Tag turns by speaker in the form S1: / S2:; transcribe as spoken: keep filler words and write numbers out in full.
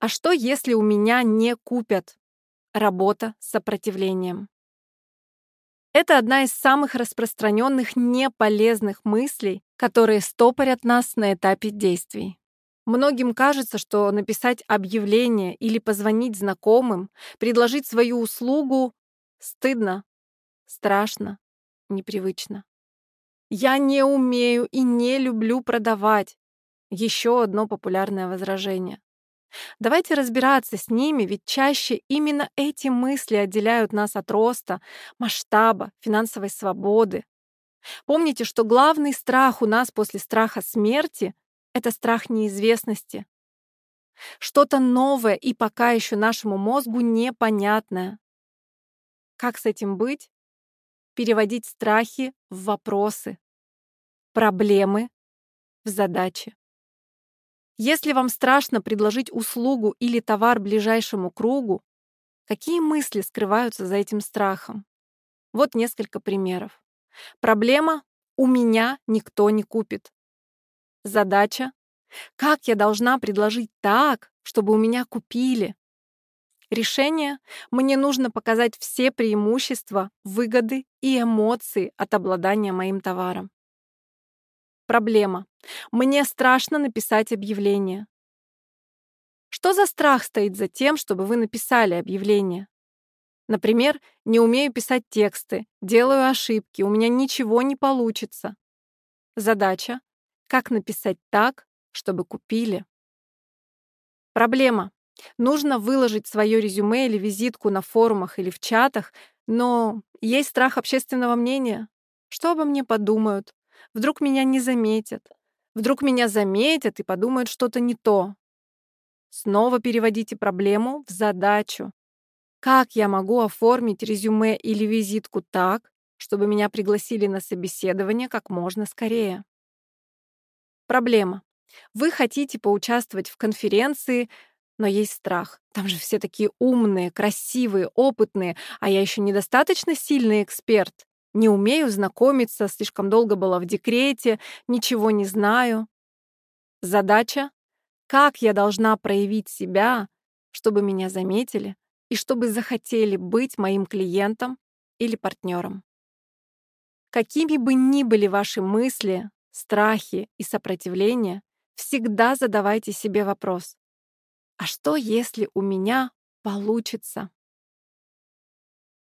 S1: А что, если у меня не купят? Работа с сопротивлением. Это одна из самых распространенных неполезных мыслей, которые стопорят нас на этапе действий. Многим кажется, что написать объявление или позвонить знакомым, предложить свою услугу стыдно, страшно, непривычно. «Я не умею и не люблю продавать» — еще одно популярное возражение. Давайте разбираться с ними, ведь чаще именно эти мысли отделяют нас от роста, масштаба, финансовой свободы. Помните, что главный страх у нас после страха смерти — это страх неизвестности. Что-то новое и пока еще нашему мозгу непонятное. Как с этим быть? Переводить страхи в вопросы, проблемы в задачи. Если вам страшно предложить услугу или товар ближайшему кругу, какие мысли скрываются за этим страхом? Вот несколько примеров. Проблема: у меня никто не купит. Задача: как я должна предложить так, чтобы у меня купили? Решение: мне нужно показать все преимущества, выгоды и эмоции от обладания моим товаром. Проблема: мне страшно написать объявление. Что за страх стоит за тем, чтобы вы написали объявление? Например, не умею писать тексты, делаю ошибки, у меня ничего не получится. Задача: как написать так, чтобы купили? Проблема: нужно выложить свое резюме или визитку на форумах или в чатах, но есть страх общественного мнения. Что обо мне подумают? Вдруг меня не заметят? Вдруг меня заметят и подумают что-то не то? Снова переводите проблему в задачу. Как я могу оформить резюме или визитку так, чтобы меня пригласили на собеседование как можно скорее? Проблема: вы хотите поучаствовать в конференции, но есть страх. Там же все такие умные, красивые, опытные, а я еще недостаточно сильный эксперт. Не умею знакомиться, слишком долго была в декрете, ничего не знаю. Задача: как я должна проявить себя, чтобы меня заметили и чтобы захотели быть моим клиентом или партнером? Какими бы ни были ваши мысли, страхи и сопротивления, всегда задавайте себе вопрос: а что, если у меня получится?